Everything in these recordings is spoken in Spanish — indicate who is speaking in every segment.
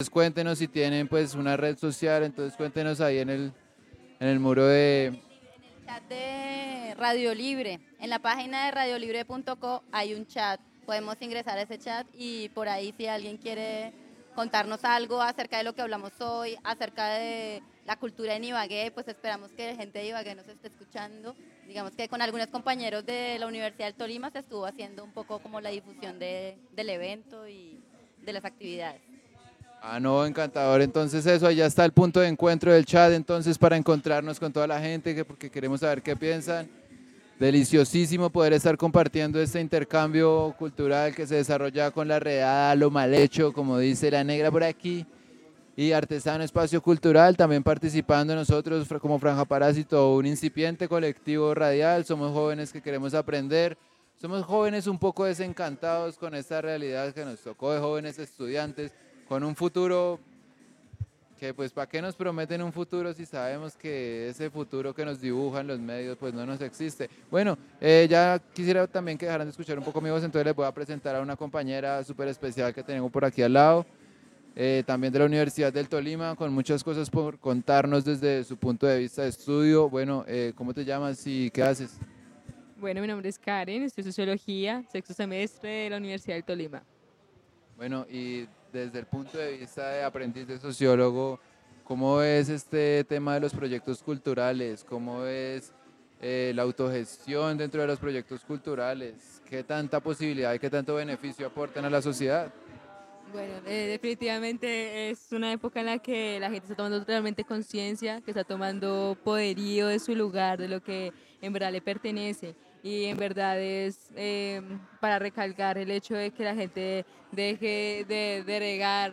Speaker 1: entonces cuéntenos si tienen pues una red social, entonces cuéntenos ahí en el muro de...
Speaker 2: Chat de Radio Libre. En la página de radiolibre.co hay un chat. Podemos ingresar a ese chat y por ahí si alguien quiere contarnos algo acerca de lo que hablamos hoy, acerca de la cultura en Ibagué, pues esperamos que gente de Ibagué nos esté escuchando. Digamos que con algunos compañeros de la Universidad del Tolima se estuvo haciendo un poco como la difusión del evento y de las actividades.
Speaker 1: Ah, no, encantador. Entonces eso, allá está el punto de encuentro del chat, entonces para encontrarnos con toda la gente, porque queremos saber qué piensan. Deliciosísimo poder estar compartiendo este intercambio cultural que se desarrolla con la redada, lo mal hecho, como dice la negra por aquí, y Artesano Espacio Cultural, también participando nosotros como Franja Parásito, un incipiente colectivo radial, somos jóvenes que queremos aprender, somos jóvenes un poco desencantados con esta realidad que nos tocó de jóvenes estudiantes, con un futuro que pues para qué nos prometen un futuro si sabemos que ese futuro que nos dibujan los medios pues no nos existe. Bueno, ya quisiera también que dejaran de escuchar un poco mi voz, entonces les voy a presentar a una compañera súper especial que tengo por aquí al lado, también de la Universidad del Tolima, con muchas cosas por contarnos desde su punto de vista de estudio. Bueno, ¿cómo te llamas y qué haces?
Speaker 3: Bueno, mi nombre es Karen, estudio Sociología, sexto semestre de la Universidad del Tolima.
Speaker 1: Bueno, y desde el punto de vista de aprendiz de sociólogo, ¿cómo ves este tema de los proyectos culturales? ¿Cómo ves la autogestión dentro de los proyectos culturales? ¿Qué tanta posibilidad y qué tanto beneficio aportan a la sociedad?
Speaker 3: Bueno, definitivamente es una época en la que la gente está tomando realmente conciencia, que está tomando poderío de su lugar, de lo que en verdad le pertenece. Y en verdad es para recalcar el hecho de que la gente deje de delegar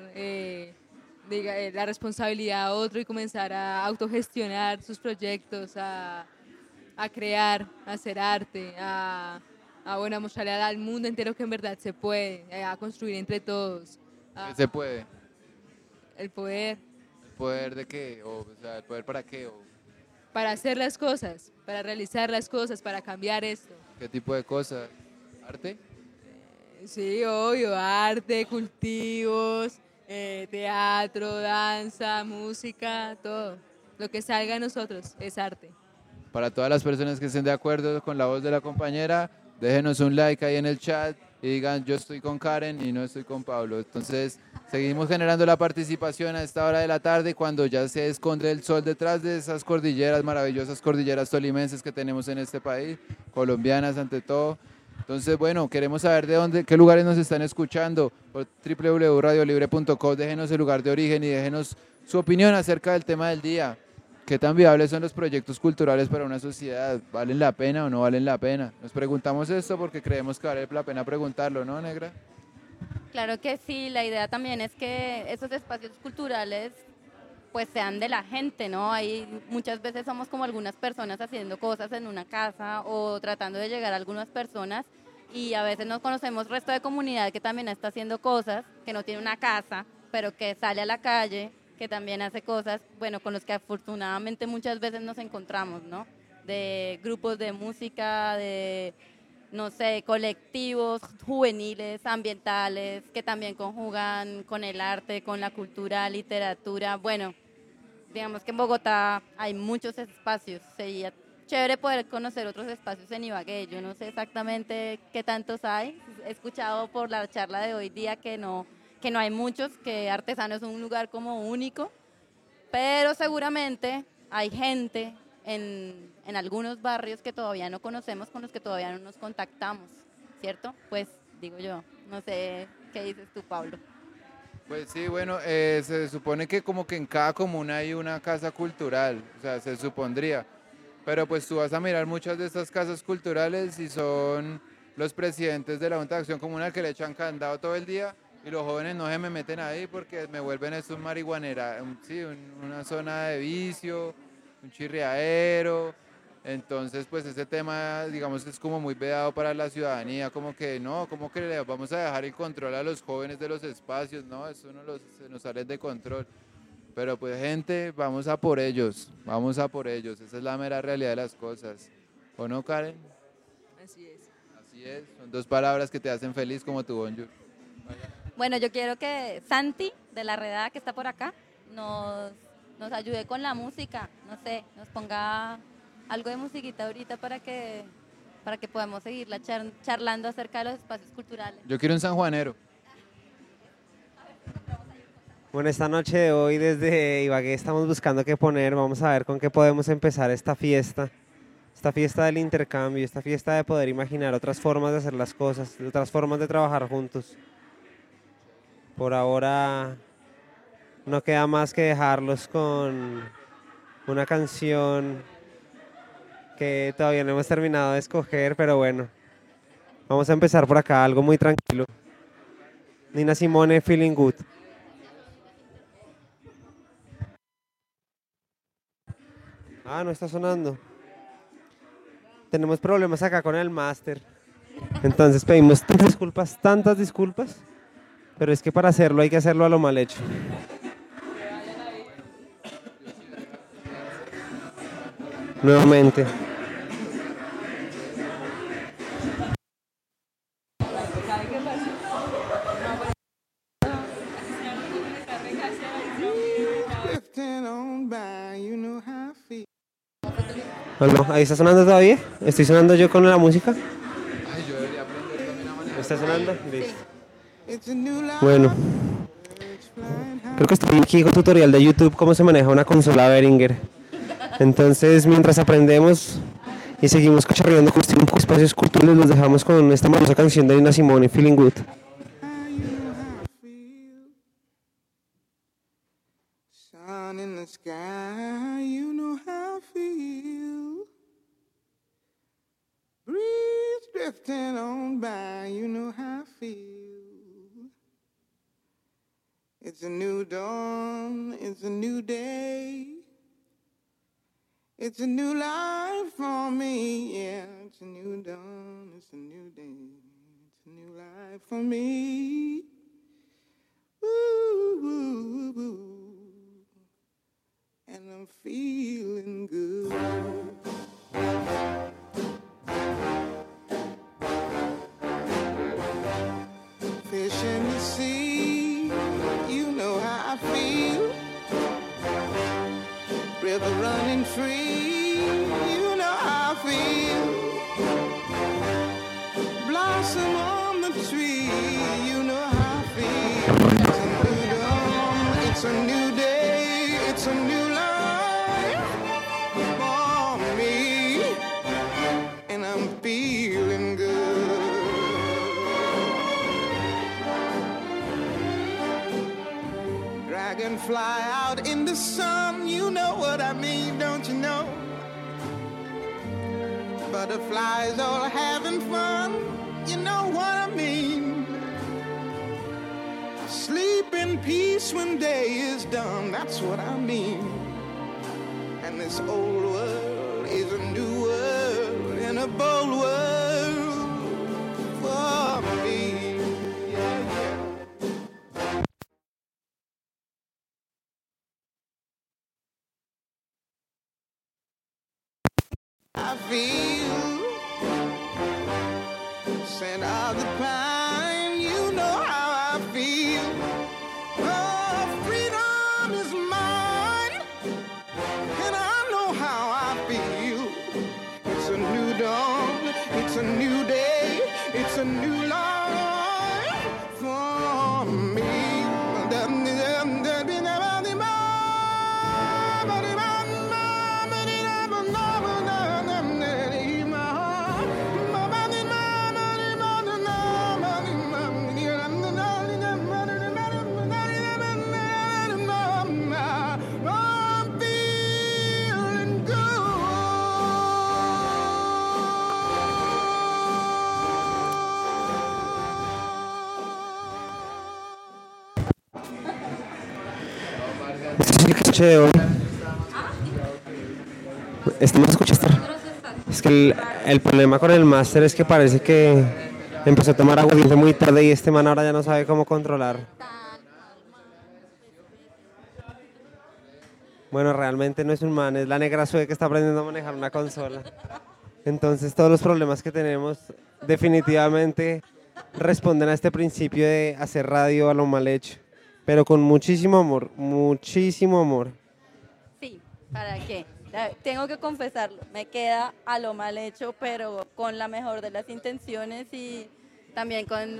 Speaker 3: la responsabilidad a otro y comenzar a autogestionar sus proyectos, a crear, a hacer arte, bueno, a mostrarle al mundo entero que en verdad se puede, a construir entre todos.
Speaker 1: ¿Qué
Speaker 3: Ah,
Speaker 1: se puede?
Speaker 3: el poder
Speaker 1: ¿El poder de qué? O sea, ¿el poder para qué? ¿O
Speaker 3: para hacer las cosas, para realizar las cosas, para cambiar esto.
Speaker 1: qué tipo de cosas? ¿Arte?
Speaker 3: Sí, obvio, arte, cultivos, teatro, danza, música, todo. Lo que salga de nosotros es arte.
Speaker 1: Para todas las personas que estén de acuerdo con la voz de la compañera, déjenos un like ahí en el chat y digan yo estoy con Karen y no estoy con Pablo. Entonces, seguimos generando la participación a esta hora de la tarde cuando ya se esconde el sol detrás de esas cordilleras, maravillosas cordilleras tolimenses que tenemos en este país, colombianas ante todo. Entonces, bueno, queremos saber de dónde, qué lugares nos están escuchando por www.radiolibre.co. Déjenos el lugar de origen y déjenos su opinión acerca del tema del día. ¿Qué tan viables son los proyectos culturales para una sociedad? ¿Valen la pena o no valen la pena? Nos preguntamos esto porque creemos que vale la pena preguntarlo, ¿no, negra?
Speaker 2: Claro que sí, la idea también es que esos espacios culturales pues sean de la gente, ¿no? Hay muchas veces somos como algunas personas haciendo cosas en una casa o tratando de llegar a algunas personas y a veces no conocemos resto de comunidad que también está haciendo cosas, que no tiene una casa, pero que sale a la calle, que también hace cosas, bueno, con los que afortunadamente muchas veces nos encontramos, ¿no? De grupos de música, de no sé, colectivos juveniles, ambientales, que también conjugan con el arte, con la cultura, literatura. Bueno, digamos que en Bogotá hay muchos espacios. Sería chévere poder conocer otros espacios en Ibagué. Yo no sé exactamente qué tantos hay. He escuchado por la charla de hoy día que no hay muchos, que Artesano es un lugar como único, pero seguramente hay gente en algunos barrios que todavía no conocemos, con los que todavía no nos contactamos, ¿cierto? Pues digo yo, no sé qué dices tú, Pablo.
Speaker 1: Pues sí, bueno, se supone que como que en cada comuna hay una casa cultural, o sea, se supondría. Pero pues tú vas a mirar muchas de estas casas culturales y son los presidentes de la Junta de Acción Comunal que le echan candado todo el día y los jóvenes no se me meten ahí porque me vuelven esto un marihuanera, sí, una zona de vicio, un chirriadero. Entonces, pues ese tema, digamos, es como muy vedado para la ciudadanía, como que no, como que le vamos a dejar el control a los jóvenes de los espacios, no, eso no se nos sale de control. Pero pues gente, vamos a por ellos, vamos a por ellos, esa es la mera realidad de las cosas. ¿O no, Karen?
Speaker 3: Así es.
Speaker 1: Así es, son dos palabras que te hacen feliz como tu bonjour.
Speaker 2: Bueno, yo quiero que Santi, de la redada que está por acá, nos ayude con la música, no sé, nos ponga algo de musiquita ahorita para que podamos seguir charlando acerca de los espacios culturales.
Speaker 1: Yo quiero un sanjuanero.
Speaker 4: Bueno, esta noche de hoy desde Ibagué estamos buscando qué poner, vamos a ver con qué podemos empezar esta fiesta del intercambio, esta fiesta de poder imaginar otras formas de hacer las cosas, otras formas de trabajar juntos. Por ahora no queda más que dejarlos con una canción que todavía no hemos terminado de escoger, pero bueno, vamos a empezar por acá, algo muy tranquilo. Nina Simone, Feeling Good. Ah, no está sonando. Tenemos problemas acá con el máster. Entonces pedimos tantas disculpas, pero es que para hacerlo hay que hacerlo a lo mal hecho. Nuevamente. Bueno, ahí está sonando todavía. Estoy sonando yo con la música.
Speaker 1: Ay, yo debería aprender también a manejar.
Speaker 4: ¿Está sonando? Listo. Bueno, creo que estoy aquí con un tutorial de YouTube cómo se maneja una consola Behringer. Entonces, mientras aprendemos y seguimos cacharreando con espacios culturales, los dejamos con esta maravillosa canción de Nina Simone, Feeling Good.
Speaker 5: Sun in the sky, you know how I feel. Breeze drifting on by, you know how I feel. It's a new dawn, it's a new day. It's a new life for me, yeah. It's a new dawn, it's a new day. It's a new life for me. Ooh, ooh, ooh. And I'm feeling good. Fish in the sea, you know how I feel. River running free, you know how I feel. Blossom on the tree, you know how I feel. It's a new dawn, it's a new day, it's a new life for me, and I'm feeling good. Dragonfly out in the sun, you know what I mean, don't you know? Butterflies all having fun, you know what I mean. Sleep in peace when day is done, that's what I mean. And this old world is a new world and a bold world for me. Yeah, yeah. I feel scent of the pine, you know how I feel. Oh, freedom is mine, and I know how I feel. It's a new dawn, it's a new day, it's a new life for me. I'm feeling
Speaker 4: De hoy. Estamos escuchando. Es que el problema con el máster es que parece que empezó a tomar aguardiente muy tarde y este man ahora ya no sabe cómo controlar. Bueno, realmente no es un man, es la negra Sue que está aprendiendo a manejar una consola. Entonces todos los problemas que tenemos definitivamente responden a este principio de hacer radio a lo mal hecho, pero con muchísimo amor, muchísimo amor.
Speaker 2: Sí, ¿para qué? Tengo que confesarlo, me queda a lo mal hecho, pero con la mejor de las intenciones y también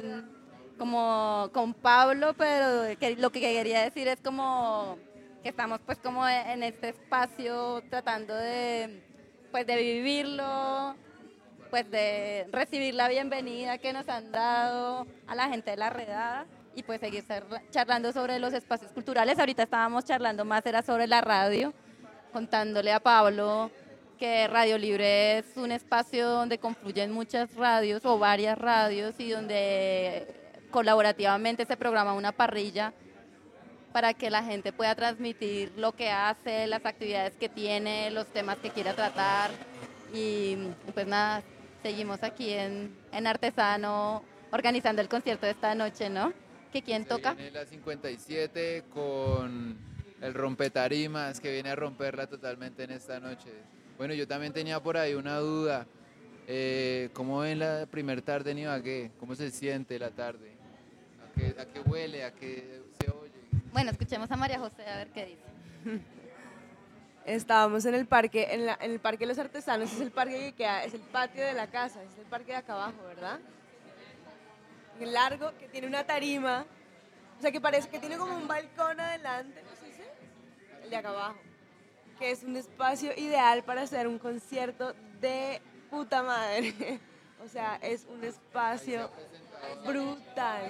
Speaker 2: con Pablo, pero lo que quería decir es como que estamos pues como en este espacio tratando de pues de vivirlo, pues de recibir la bienvenida que nos han dado a la gente de la redada y pues seguir charlando sobre los espacios culturales. Ahorita estábamos charlando más, era sobre la radio, contándole a Pablo que Radio Libre es un espacio donde confluyen muchas radios o varias radios y donde colaborativamente se programa una parrilla para que la gente pueda transmitir lo que hace, las actividades que tiene, los temas que quiera tratar. Y pues nada, seguimos aquí en Artesano organizando el concierto de esta noche, ¿no? ¿Que quién toca?
Speaker 1: Viene la 57 con el rompetarimas que viene a romperla totalmente en esta noche. Bueno, yo también tenía por ahí una duda. ¿Cómo ven la primer tarde en Ibagué? ¿Cómo se siente la tarde? ¿A qué huele? ¿A qué se oye?
Speaker 2: Bueno, escuchemos a María José a ver qué dice.
Speaker 6: Estábamos en el parque, en el Parque de los Artesanos, es el parque que queda, es el patio de la casa, es el parque de acá abajo, ¿verdad? El largo, que tiene una tarima, o sea que parece que tiene como un balcón adelante, ¿no se dice? El de acá abajo, que es un espacio ideal para hacer un concierto de puta madre. O sea, es un espacio brutal.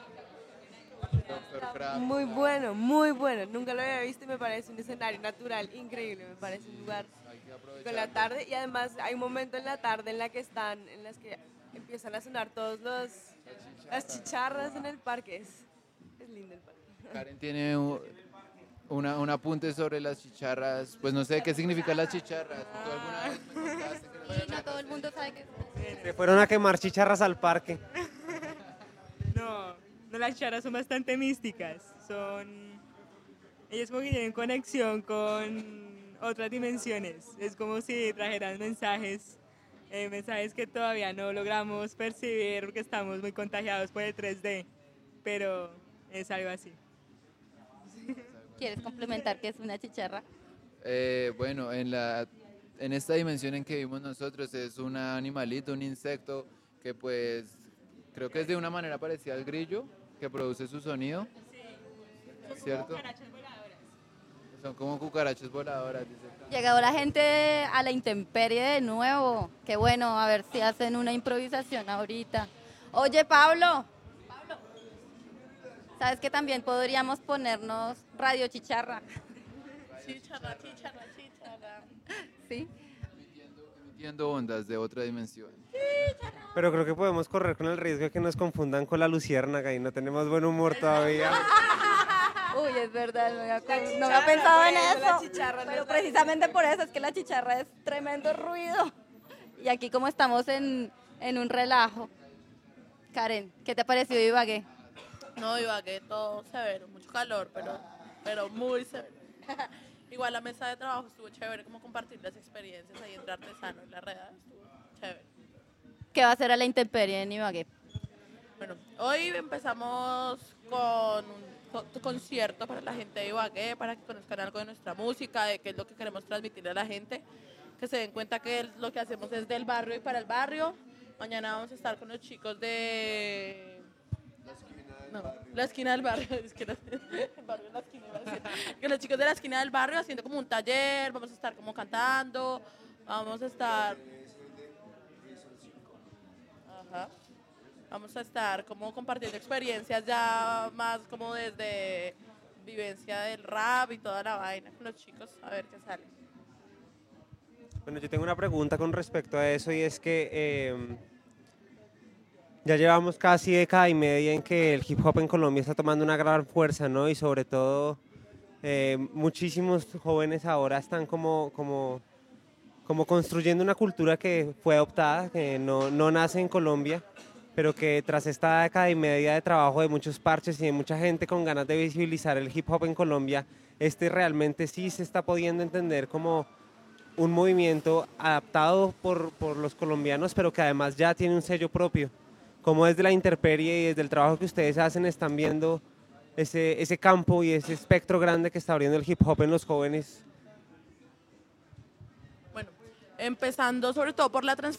Speaker 6: Muy bueno, muy bueno. Nunca lo había visto y me parece un escenario natural increíble. Me parece un lugar con la tarde y además hay un momento en la tarde en las que empiezan a sonar las chicharras en el parque. Es lindo el parque.
Speaker 1: Karen tiene un apunte sobre las chicharras. Pues no sé qué significan las chicharras. ¿Tú alguna vez me contaste que
Speaker 2: Sí, no todo el mundo sabe que
Speaker 4: Se fueron a quemar chicharras al parque.
Speaker 3: No, las charlas son bastante místicas. Ellos como que tienen conexión con otras dimensiones. Es como si trajeran mensajes que todavía no logramos percibir porque estamos muy contagiados por el 3D, pero es algo así.
Speaker 2: ¿Quieres complementar qué es una chicharra?
Speaker 1: Bueno, en esta dimensión en que vimos nosotros es un animalito, un insecto que pues creo que es de una manera parecida al grillo que produce su sonido, ¿cierto? Son como cucarachas voladoras, dice.
Speaker 2: Llegado la gente a la intemperie de nuevo. Qué bueno, a ver si hacen una improvisación ahorita. Oye, Pablo, ¿sabes que también podríamos ponernos Radio Chicharra?
Speaker 7: Chicharra, chicharra, chicharra.
Speaker 2: ¿Sí?
Speaker 1: Emitiendo ondas de otra dimensión.
Speaker 4: Pero creo que podemos correr con el riesgo de que nos confundan con la luciérnaga y no tenemos buen humor todavía.
Speaker 2: Uy, es verdad, no había pensado en
Speaker 6: pues, la
Speaker 2: eso.
Speaker 6: chicharra no
Speaker 2: Pero
Speaker 6: es la
Speaker 2: precisamente por eso es que la chicharra es tremendo ruido. Y aquí como estamos en un relajo. Karen, ¿qué te pareció Ibagué?
Speaker 7: No, Ibagué, todo severo, mucho calor, pero muy severo. Igual la mesa de trabajo estuvo chévere, como compartir las experiencias ahí entre artesanos y la redada, estuvo chévere.
Speaker 2: ¿Qué va a hacer a la intemperie en Ibagué?
Speaker 7: Bueno, hoy empezamos con un concierto para la gente de Ibagué, para que conozcan algo de nuestra música, de qué es lo que queremos transmitirle a la gente, que se den cuenta que lo que hacemos es del barrio y para el barrio. Mañana vamos a estar con los chicos de... No, la esquina del barrio, es que el barrio es la esquina, iba a decir. Que los chicos de la esquina del barrio haciendo como un taller, vamos a estar como cantando, vamos a estar... Ajá. Vamos a estar como compartiendo experiencias ya más como desde vivencia del rap y toda la vaina con los chicos, a ver qué sale.
Speaker 4: Bueno, yo tengo una pregunta con respecto a eso y es que ya llevamos casi década y media en que el hip hop en Colombia está tomando una gran fuerza, ¿no? Y sobre todo muchísimos jóvenes ahora están como construyendo una cultura que fue adoptada, que no nace en Colombia, pero que tras esta década y media de trabajo de muchos parches y de mucha gente con ganas de visibilizar el hip hop en Colombia, realmente sí se está pudiendo entender como un movimiento adaptado por los colombianos, pero que además ya tiene un sello propio. cómo desde la intemperie y desde el trabajo que ustedes hacen están viendo ese campo y ese espectro grande que está abriendo el hip hop en los jóvenes.
Speaker 7: Bueno, empezando sobre todo por la